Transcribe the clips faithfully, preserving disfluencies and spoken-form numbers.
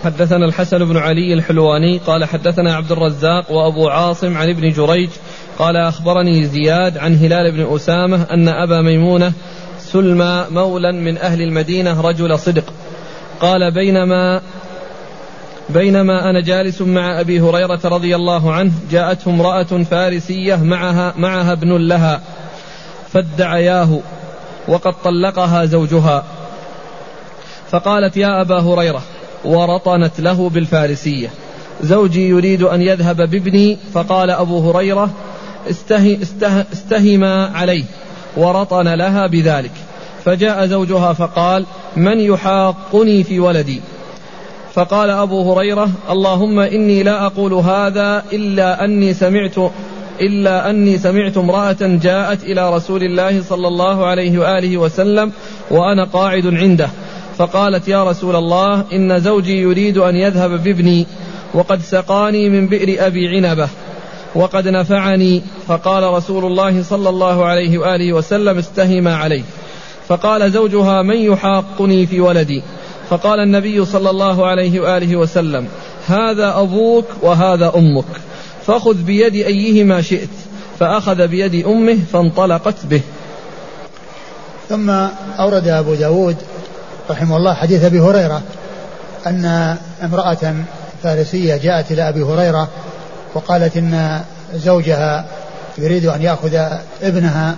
حدثنا الحسن بن علي الحلواني قال حدثنا عبد الرزاق وأبو عاصم عن ابن جريج قال أخبرني زياد عن هلال بن أسامة أن أبا ميمونة سلمى مولا من أهل المدينة رجل صدق قال بينما بينما أنا جالس مع أبي هريرة رضي الله عنه جاءته امرأة فارسية معها, معها ابن لها فادعياه وقد طلقها زوجها فقالت يا أبا هريرة ورطنت له بالفارسية زوجي يريد أن يذهب بابني. فقال أبو هريرة استهي استه استهما عليه ورطن لها بذلك. فجاء زوجها فقال من يحاقني في ولدي؟ فقال أبو هريرة اللهم إني لا أقول هذا إلا أني سمعت إلا أني سمعت امرأة جاءت إلى رسول الله صلى الله عليه وآله وسلم وأنا قاعد عنده فقالت يا رسول الله إن زوجي يريد أن يذهب بابني وقد سقاني من بئر أبي عنبة وقد نفعني. فقال رسول الله صلى الله عليه وآله وسلم استهما عليه. فقال زوجها من يحاقني في ولدي؟ فقال النبي صلى الله عليه وآله وسلم هذا أبوك وهذا أمك فخذ بيد أيهما شئت. فأخذ بيد أمه فانطلقت به. ثم أورد أبو داود رحمه الله حديث أبي هريرة أن امرأة فارسية جاءت إلى أبي هريرة وقالت إن زوجها يريد أن يأخذ ابنها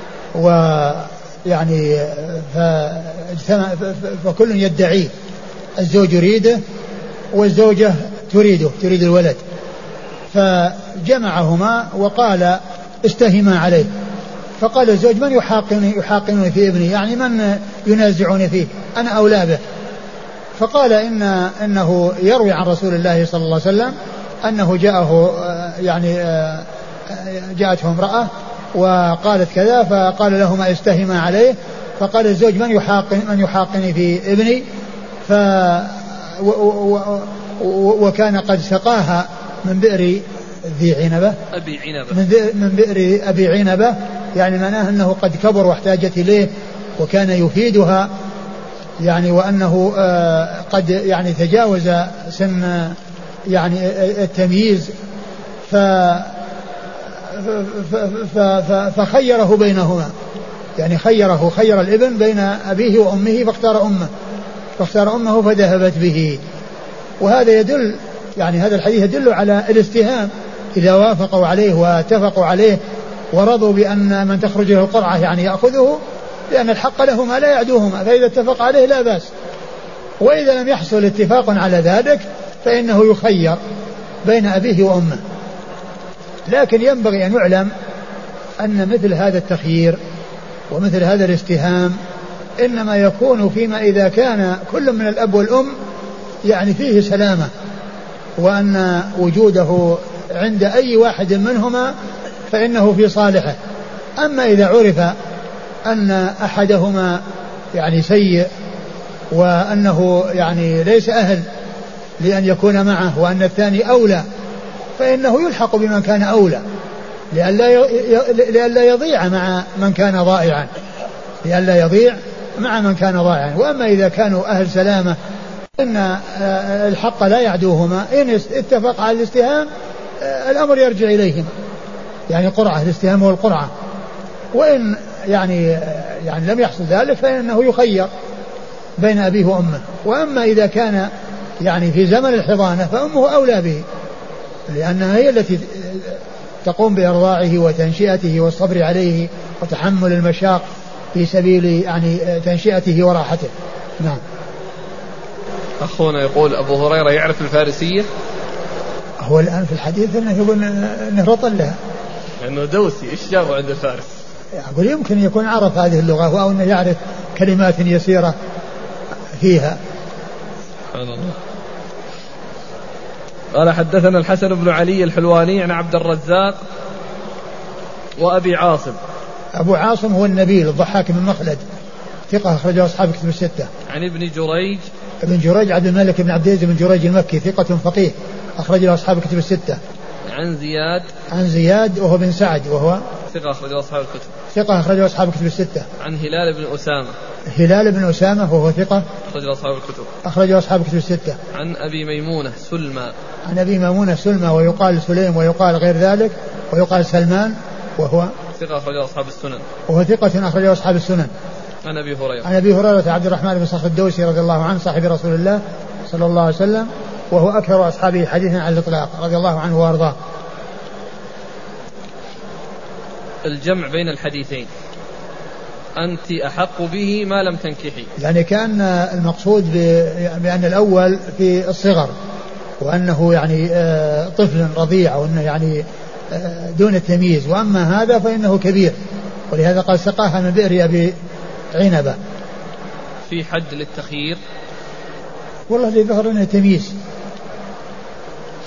ويعني فكل يدعي الزوج يريده والزوجة تريده تريد الولد فجمعهما وقال استهما عليه. فقال الزوج من يحاقني يحاقنني في ابني يعني من ينازعني فيه أنا أولى به. فقال إن إنه يروي عن رسول الله صلى الله عليه وسلم أنه جاءه يعني جاءته امرأة وقالت كذا فقال له ما استهما عليه. فقال الزوج من يحاقن من يحاقني في ابني ف و و و وكان قد سقاها من بئر ذي عنبة أبي عنبة من بئر أبي عنبة يعني معناه أنه قد كبر واحتاجت إليه وكان يفيدها يعني وأنه قد يعني تجاوز سن يعني التمييز ف فخيره بينهما يعني خيره خير الابن بين أبيه وأمه فاختار أمه فاختار أمه فذهبت به. وهذا يدل يعني هذا الحديث يدل على الاستهام إذا وافقوا عليه واتفقوا عليه ورضوا بأن من تخرج له القرعة يعني يأخذه لأن الحق لهما لا يعدوهما فإذا اتفق عليه لا بأس. وإذا لم يحصل اتفاق على ذلك فإنه يخير بين أبيه وأمه. لكن ينبغي أن يعلم أن مثل هذا التخيير ومثل هذا الاستهام إنما يكون فيما إذا كان كل من الأب والأم يعني فيه سلامة وأن وجوده عند أي واحد منهما فإنه في صالحه. أما إذا عرف أن أحدهما يعني سيء وأنه يعني ليس أهل لأن يكون معه وأن الثاني أولى فإنه يلحق بمن كان أولى لئلا يضيع مع من كان ضائعا لئلا يضيع مع من كان ضائعا. وأما إذا كانوا أهل سلامة إن الحق لا يعدوهما إن اتفق على الاستهام الأمر يرجع إليهم يعني قرعة الاستهام هو القرعة. وإن يعني يعني لم يحصل ذلك فإنه يخير بين أبيه وأمه. وأما إذا كان يعني في زمن الحضانة فأمه أولى به لأنها هي التي تقوم بإرضاعه وتنشئته والصبر عليه وتحمل المشاق في سبيل يعني تنشئته وراحته. نعم. أخونا يقول أبو هريرة يعرف الفارسية؟ هو الآن في الحديث أنه يقول أنه رطل لها لأنه دوسي إيش جابه عند الفارس؟ أقول يمكن يكون عرف هذه اللغة أو أنه يعرف كلمات يسيرة فيها. سبحان الله. قال حدثنا الحسن بن علي الحلواني عن عبد الرزاق وأبي عاصم. أبو عاصم هو النبيل الضحاك بن مخلد ثقة أخرجه أصحاب كتب الستة. عن ابن جريج ابن جريج عبد الملك بن عبد العزيز بن جريج المكي ثقة فقيه أخرج له أصحاب كتب الستة. عن زياد عن زياد وهو بن سعد وهو ثقة أخرجه أصحاب الكتب. ثقة أخرجه أصحاب الكتب الستة. عن هلال بن أسامة. هلال بن أسامة وهو ثقة أخرجه أصحاب الكتب. أخرجه أصحاب الكتب الستة. عن أبي ميمونة سلمى. عن أبي ميمونة سلمى ويقال سليم ويقال غير ذلك ويقال سلمان وهو ثقة أخرجه أصحاب السنن. وهو ثقة أخرجه أصحاب السنن. عن أبي هريرة. عن أبي هريرة عبد الرحمن بن صخر الدوسي رضي الله عنه صاحب رسول الله صلى الله عليه وسلم وهو أكثر أصحابه حديثا على الإطلاق رضي الله عنه وأرضاه. الجمع بين الحديثين أنت أحق به ما لم تنكحي، يعني كان المقصود بأن الأول في الصغر وأنه يعني طفل رضيع وأنه يعني دون التمييز، وأما هذا فإنه كبير ولهذا قال سقاها من بئر أبي عنبة. في حد للتخيير؟ والله اللي ظهر أنه تمييز